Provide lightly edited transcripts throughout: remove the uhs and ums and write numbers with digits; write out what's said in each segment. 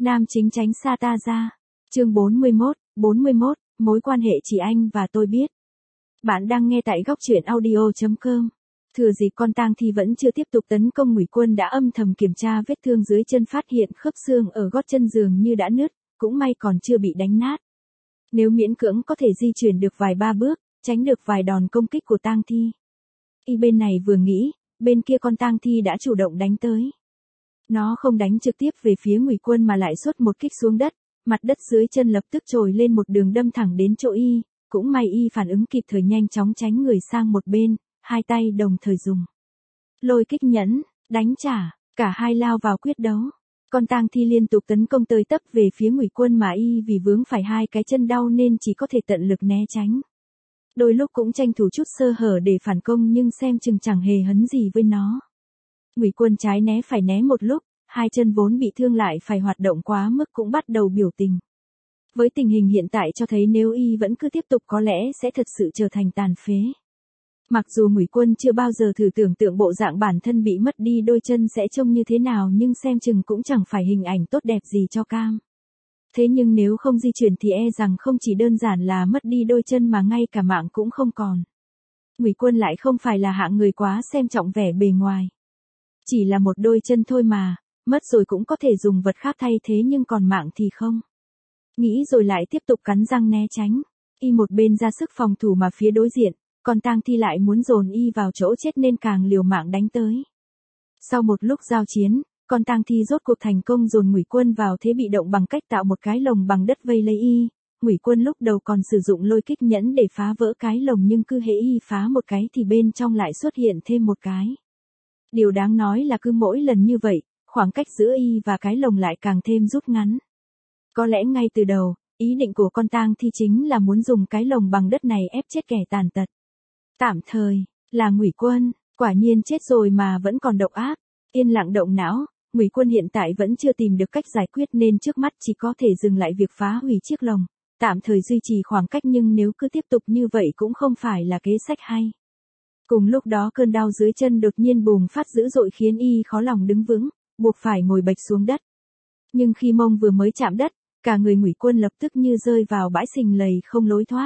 Nam chính tránh xa ta ra. Chương 41, mối quan hệ chỉ anh và tôi biết. Bạn đang nghe tại góc truyện audio.com. Thừa dịp con tang thi vẫn chưa tiếp tục tấn công, Ngụy Quân đã âm thầm kiểm tra vết thương dưới chân, phát hiện khớp xương ở gót chân dường như đã nứt, cũng may còn chưa bị đánh nát. Nếu miễn cưỡng có thể di chuyển được vài ba bước, tránh được vài đòn công kích của tang thi. Y bên này vừa nghĩ, bên kia con tang thi đã chủ động đánh tới. Nó không đánh trực tiếp về phía Ngụy Quân mà lại xuất một kích xuống đất, mặt đất dưới chân lập tức trồi lên một đường đâm thẳng đến chỗ Y, cũng may Y phản ứng kịp thời, nhanh chóng tránh người sang một bên, hai tay đồng thời dùng lôi kích nhẫn, đánh trả, cả hai lao vào quyết đấu. Con tang thi liên tục tấn công tới tấp về phía Ngụy Quân mà Y vì vướng phải hai cái chân đau nên chỉ có thể tận lực né tránh. Đôi lúc cũng tranh thủ chút sơ hở để phản công nhưng xem chừng chẳng hề hấn gì với nó. Ngụy Quân trái né phải né một lúc, hai chân vốn bị thương lại phải hoạt động quá mức cũng bắt đầu biểu tình. Với tình hình hiện tại cho thấy nếu Y vẫn cứ tiếp tục có lẽ sẽ thật sự trở thành tàn phế. Mặc dù Ngụy Quân chưa bao giờ thử tưởng tượng bộ dạng bản thân bị mất đi đôi chân sẽ trông như thế nào, nhưng xem chừng cũng chẳng phải hình ảnh tốt đẹp gì cho cam. Thế nhưng nếu không di chuyển thì e rằng không chỉ đơn giản là mất đi đôi chân mà ngay cả mạng cũng không còn. Ngụy Quân lại không phải là hạng người quá xem trọng vẻ bề ngoài. Chỉ là một đôi chân thôi mà, mất rồi cũng có thể dùng vật khác thay thế nhưng còn mạng thì không. Nghĩ rồi lại tiếp tục cắn răng né tránh. Y một bên ra sức phòng thủ mà phía đối diện, còn tang thi lại muốn dồn Y vào chỗ chết nên càng liều mạng đánh tới. Sau một lúc giao chiến, con tang thi rốt cuộc thành công dồn Ngụy Quân vào thế bị động bằng cách tạo một cái lồng bằng đất vây lấy Y. Ngụy Quân lúc đầu còn sử dụng lôi kích nhẫn để phá vỡ cái lồng nhưng cứ hễ Y phá một cái thì bên trong lại xuất hiện thêm một cái. Điều đáng nói là cứ mỗi lần như vậy, khoảng cách giữa Y và cái lồng lại càng thêm rút ngắn. Có lẽ ngay từ đầu, ý định của con tang thi chính là muốn dùng cái lồng bằng đất này ép chết kẻ tàn tật. Tạm thời, là Ngụy Quân, quả nhiên chết rồi mà vẫn còn độc ác. Yên lặng động não, Ngụy Quân hiện tại vẫn chưa tìm được cách giải quyết nên trước mắt chỉ có thể dừng lại việc phá hủy chiếc lồng, tạm thời duy trì khoảng cách, nhưng nếu cứ tiếp tục như vậy cũng không phải là kế sách hay. Cùng lúc đó cơn đau dưới chân đột nhiên bùng phát dữ dội khiến Y khó lòng đứng vững, buộc phải ngồi bệt xuống đất. Nhưng khi mông vừa mới chạm đất, cả người Ngụy Quân lập tức như rơi vào bãi sình lầy không lối thoát.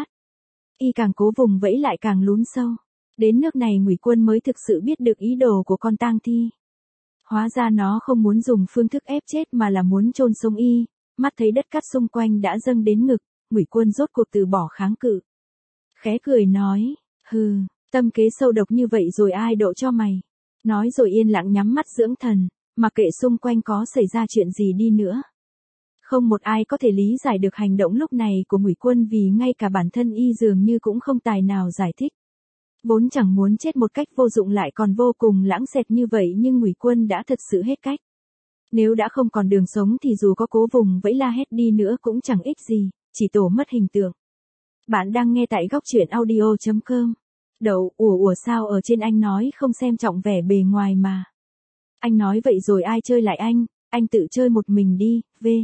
Y càng cố vùng vẫy lại càng lún sâu. Đến nước này Ngụy Quân mới thực sự biết được ý đồ của con tang thi. Hóa ra nó không muốn dùng phương thức ép chết mà là muốn chôn sống Y. Mắt thấy đất cát xung quanh đã dâng đến ngực, Ngụy Quân rốt cuộc từ bỏ kháng cự. Khẽ cười nói, hừ, tâm kế sâu độc như vậy rồi ai độ cho mày. Nói rồi yên lặng nhắm mắt dưỡng thần, mặc kệ xung quanh có xảy ra chuyện gì đi nữa. Không một ai có thể lý giải được hành động lúc này của Ngụy Quân vì ngay cả bản thân Y dường như cũng không tài nào giải thích. Vốn chẳng muốn chết một cách vô dụng lại còn vô cùng lãng xẹt như vậy nhưng Ngụy Quân đã thật sự hết cách. Nếu đã không còn đường sống thì dù có cố vùng vẫy la hét đi nữa cũng chẳng ích gì, chỉ tổ mất hình tượng. Bạn đang nghe tại góc truyện audio.com. Đậu, ủa sao ở trên anh nói không xem trọng vẻ bề ngoài mà. Anh nói vậy rồi ai chơi lại anh tự chơi một mình đi,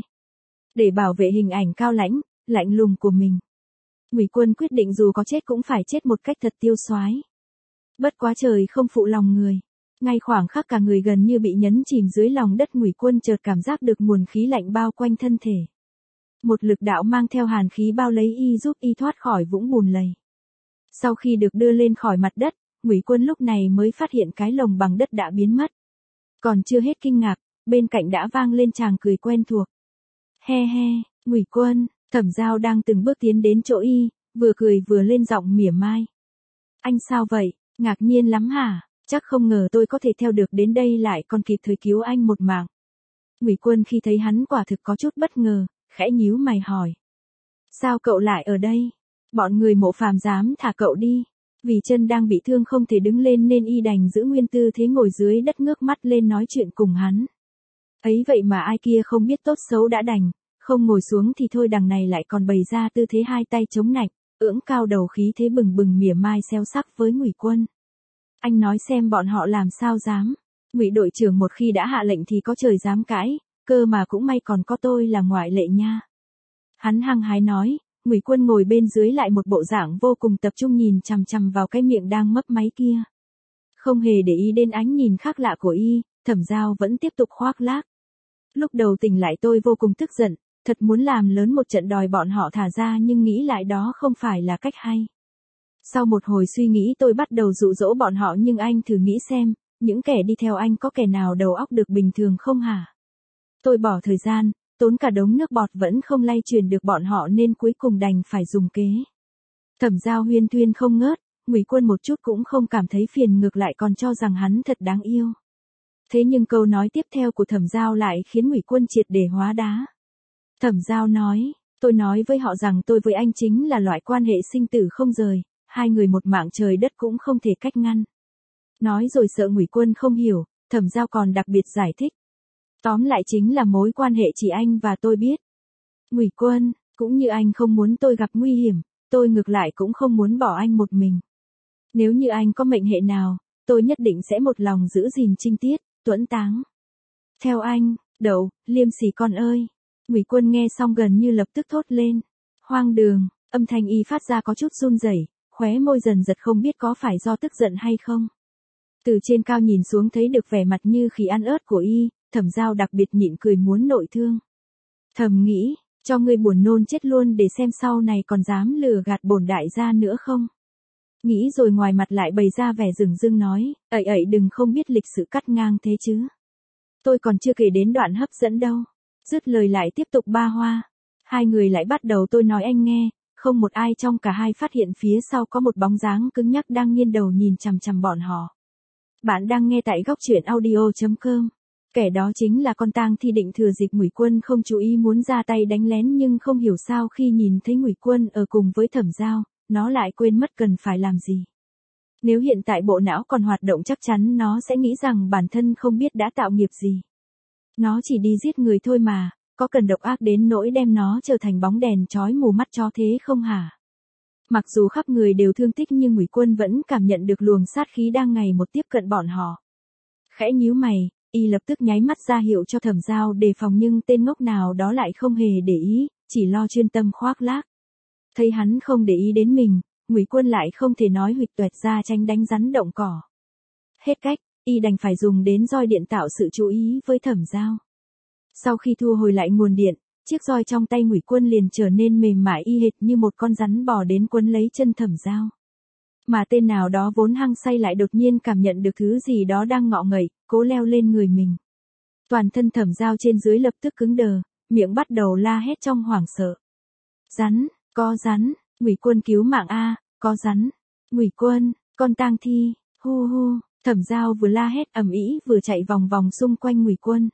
để bảo vệ hình ảnh cao lãnh, lạnh lùng của mình. Ngụy Quân quyết định dù có chết cũng phải chết một cách thật tiêu xoái. Bất quá trời không phụ lòng người. Ngay khoảng khắc cả người gần như bị nhấn chìm dưới lòng đất, Ngụy Quân chợt cảm giác được nguồn khí lạnh bao quanh thân thể. Một lực đạo mang theo hàn khí bao lấy Y, giúp Y thoát khỏi vũng bùn lầy. Sau khi được đưa lên khỏi mặt đất, Ngụy Quân lúc này mới phát hiện cái lồng bằng đất đã biến mất. Còn chưa hết kinh ngạc, bên cạnh đã vang lên tràng cười quen thuộc. He, Ngụy Quân. Thẩm Giao đang từng bước tiến đến chỗ Y, vừa cười vừa lên giọng mỉa mai. Anh sao vậy, ngạc nhiên lắm hả? Chắc không ngờ tôi có thể theo được đến đây lại còn kịp thời cứu anh một mạng. Ngụy Quân khi thấy hắn quả thực có chút bất ngờ, khẽ nhíu mày hỏi. Sao cậu lại ở đây? Bọn người Mộ Phàm dám thả cậu đi. Vì chân đang bị thương không thể đứng lên nên Y đành giữ nguyên tư thế ngồi dưới đất ngước mắt lên nói chuyện cùng hắn. Ấy vậy mà ai kia không biết tốt xấu đã đành. Không ngồi xuống thì thôi, đằng này lại còn bày ra tư thế hai tay chống nạnh, ưỡng cao đầu khí thế bừng bừng mỉa mai xéo sắc với Ngụy Quân. Anh nói xem bọn họ làm sao dám. Ngụy đội trưởng một khi đã hạ lệnh thì có trời dám cãi, cơ mà cũng may còn có tôi là ngoại lệ nha. Hắn hăng hái nói, Ngụy Quân ngồi bên dưới lại một bộ dạng vô cùng tập trung nhìn chằm chằm vào cái miệng đang mấp máy kia. Không hề để ý đến ánh nhìn khác lạ của Y, Thẩm Giao vẫn tiếp tục khoác lác. Lúc đầu tỉnh lại tôi vô cùng tức giận, thật muốn làm lớn một trận đòi bọn họ thả ra nhưng nghĩ lại đó không phải là cách hay. Sau một hồi suy nghĩ tôi bắt đầu dụ dỗ bọn họ nhưng anh thử nghĩ xem, những kẻ đi theo anh có kẻ nào đầu óc được bình thường không hả? Tôi bỏ thời gian, tốn cả đống nước bọt vẫn không lay truyền được bọn họ nên cuối cùng đành phải dùng kế. Thẩm Giao huyên thuyên không ngớt, Ngụy Quân một chút cũng không cảm thấy phiền ngược lại còn cho rằng hắn thật đáng yêu. Thế nhưng câu nói tiếp theo của Thẩm Giao lại khiến Ngụy Quân triệt để hóa đá. Thẩm Giao nói, tôi nói với họ rằng tôi với anh chính là loại quan hệ sinh tử không rời, hai người một mạng trời đất cũng không thể cách ngăn. Nói rồi sợ Ngụy Quân không hiểu, Thẩm Giao còn đặc biệt giải thích. Tóm lại chính là mối quan hệ chỉ anh và tôi biết. Ngụy Quân, cũng như anh không muốn tôi gặp nguy hiểm, tôi ngược lại cũng không muốn bỏ anh một mình. Nếu như anh có mệnh hệ nào, tôi nhất định sẽ một lòng giữ gìn trinh tiết, tuẫn táng. Theo anh, Đậu, liêm sỉ con ơi. Ngụy Quân nghe xong gần như lập tức thốt lên. Hoang đường, âm thanh y phát ra có chút run rẩy, khóe môi dần giật không biết có phải do tức giận hay không. Từ trên cao nhìn xuống thấy được vẻ mặt như khỉ ăn ớt của y, Thẩm Giao đặc biệt nhịn cười muốn nội thương. Thầm nghĩ, cho ngươi buồn nôn chết luôn để xem sau này còn dám lừa gạt bổn đại gia nữa không. Nghĩ rồi ngoài mặt lại bày ra vẻ dửng dưng nói, đừng không biết lịch sự cắt ngang thế chứ. Tôi còn chưa kể đến đoạn hấp dẫn đâu. Dứt lời lại tiếp tục ba hoa. Hai người lại bắt đầu tôi nói anh nghe, không một ai trong cả hai phát hiện phía sau có một bóng dáng cứng nhắc đang nghiêng đầu nhìn chằm chằm bọn họ. Bạn đang nghe tại góc truyện audio.com. Kẻ đó chính là con tang thi định thừa dịp Ngụy Quân không chú ý muốn ra tay đánh lén nhưng không hiểu sao khi nhìn thấy Ngụy Quân ở cùng với Thẩm Giao, nó lại quên mất cần phải làm gì. Nếu hiện tại bộ não còn hoạt động chắc chắn nó sẽ nghĩ rằng bản thân không biết đã tạo nghiệp gì. Nó chỉ đi giết người thôi mà, có cần độc ác đến nỗi đem nó trở thành bóng đèn chói mù mắt cho thế không hả? Mặc dù khắp người đều thương tích nhưng Ngụy Quân vẫn cảm nhận được luồng sát khí đang ngày một tiếp cận bọn họ. Khẽ nhíu mày, y lập tức nháy mắt ra hiệu cho Thẩm Giao đề phòng nhưng tên ngốc nào đó lại không hề để ý, chỉ lo chuyên tâm khoác lác. Thấy hắn không để ý đến mình, Ngụy Quân lại không thể nói huỵch toẹt ra tránh đánh rắn động cỏ. Hết cách, y đành phải dùng đến roi điện tạo sự chú ý với Thẩm Giao. Sau khi thu hồi lại nguồn điện, chiếc roi trong tay Ngụy Quân liền trở nên mềm mại y hệt như một con rắn bò đến quấn lấy chân Thẩm Giao. Mà tên nào đó vốn hăng say lại đột nhiên cảm nhận được thứ gì đó đang ngọ ngậy, cố leo lên người mình. Toàn thân Thẩm Giao trên dưới lập tức cứng đờ, miệng bắt đầu la hét trong hoảng sợ. Rắn, có rắn, Ngụy Quân cứu mạng a, có rắn. Ngụy Quân, con tang thi, hu hu. Thẩm Giao vừa la hét ầm ĩ vừa chạy vòng vòng xung quanh Ngụy Quân.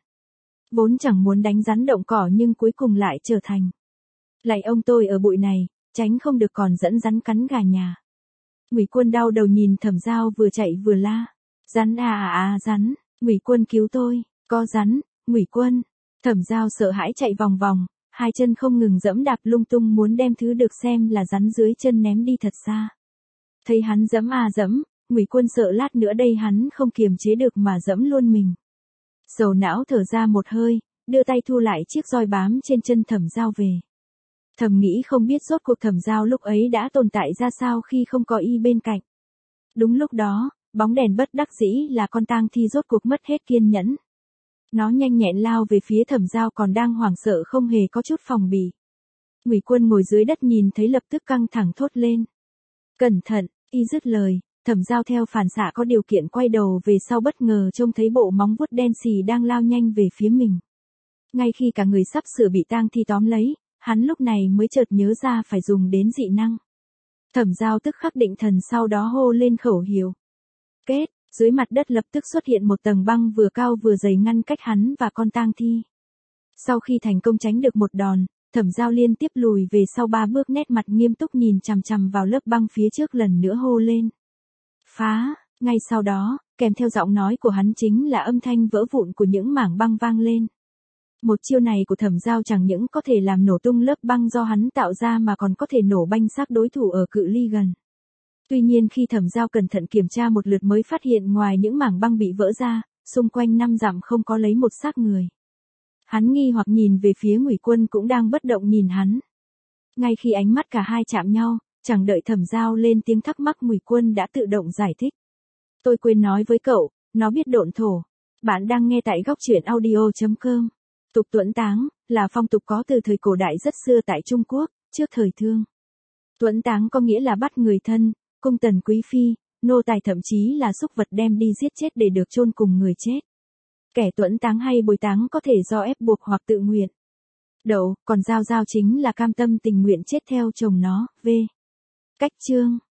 Vốn chẳng muốn đánh rắn động cỏ nhưng cuối cùng lại trở thành. Lạy ông tôi ở bụi này, tránh không được còn dẫn rắn cắn gà nhà. Ngụy Quân đau đầu nhìn Thẩm Giao vừa chạy vừa la. Rắn rắn, Ngụy Quân cứu tôi, có rắn, Ngụy Quân. Thẩm Giao sợ hãi chạy vòng vòng, hai chân không ngừng dẫm đạp lung tung muốn đem thứ được xem là rắn dưới chân ném đi thật xa. Thấy hắn dẫm, Ngụy Quân sợ lát nữa đây hắn không kiềm chế được mà dẫm luôn mình. Sầu não thở ra một hơi, đưa tay thu lại chiếc roi bám trên chân Thẩm Giao về. Thầm nghĩ không biết rốt cuộc Thẩm Giao lúc ấy đã tồn tại ra sao khi không có y bên cạnh. Đúng lúc đó, bóng đèn bất đắc dĩ là con tang thi rốt cuộc mất hết kiên nhẫn. Nó nhanh nhẹn lao về phía Thẩm Giao còn đang hoảng sợ không hề có chút phòng bị. Ngụy Quân ngồi dưới đất nhìn thấy lập tức căng thẳng thốt lên. Cẩn thận, y dứt lời, Thẩm Giao theo phản xạ có điều kiện quay đầu về sau bất ngờ trông thấy bộ móng vuốt đen xì đang lao nhanh về phía mình. Ngay khi cả người sắp sửa bị tang thi tóm lấy, hắn lúc này mới chợt nhớ ra phải dùng đến dị năng. Thẩm Giao tức khắc định thần sau đó hô lên khẩu hiệu. Kết, dưới mặt đất lập tức xuất hiện một tầng băng vừa cao vừa dày ngăn cách hắn và con tang thi. Sau khi thành công tránh được một đòn, Thẩm Giao liên tiếp lùi về sau 3 bước nét mặt nghiêm túc nhìn chằm chằm vào lớp băng phía trước lần nữa hô lên. Phá, ngay sau đó, kèm theo giọng nói của hắn chính là âm thanh vỡ vụn của những mảng băng vang lên. Một chiêu này của Thẩm Giao chẳng những có thể làm nổ tung lớp băng do hắn tạo ra mà còn có thể nổ banh xác đối thủ ở cự ly gần. Tuy nhiên khi Thẩm Giao cẩn thận kiểm tra một lượt mới phát hiện ngoài những mảng băng bị vỡ ra, xung quanh 5 dặm không có lấy một xác người. Hắn nghi hoặc nhìn về phía Ngụy Quân cũng đang bất động nhìn hắn. Ngay khi ánh mắt cả hai chạm nhau, chẳng đợi Thẩm Giao lên tiếng thắc mắc Ngụy Quân đã tự động giải thích. Tôi quên nói với cậu, nó biết độn thổ. Bạn đang nghe tại góc truyện audio.com. Tục tuẫn táng, là phong tục có từ thời cổ đại rất xưa tại Trung Quốc, trước thời Thương. Tuẫn táng có nghĩa là bắt người thân, cung tần quý phi, nô tài thậm chí là súc vật đem đi giết chết để được chôn cùng người chết. Kẻ tuẫn táng hay bồi táng có thể do ép buộc hoặc tự nguyện. Đậu, còn giao giao chính là cam tâm tình nguyện chết theo chồng nó, v. Cách chương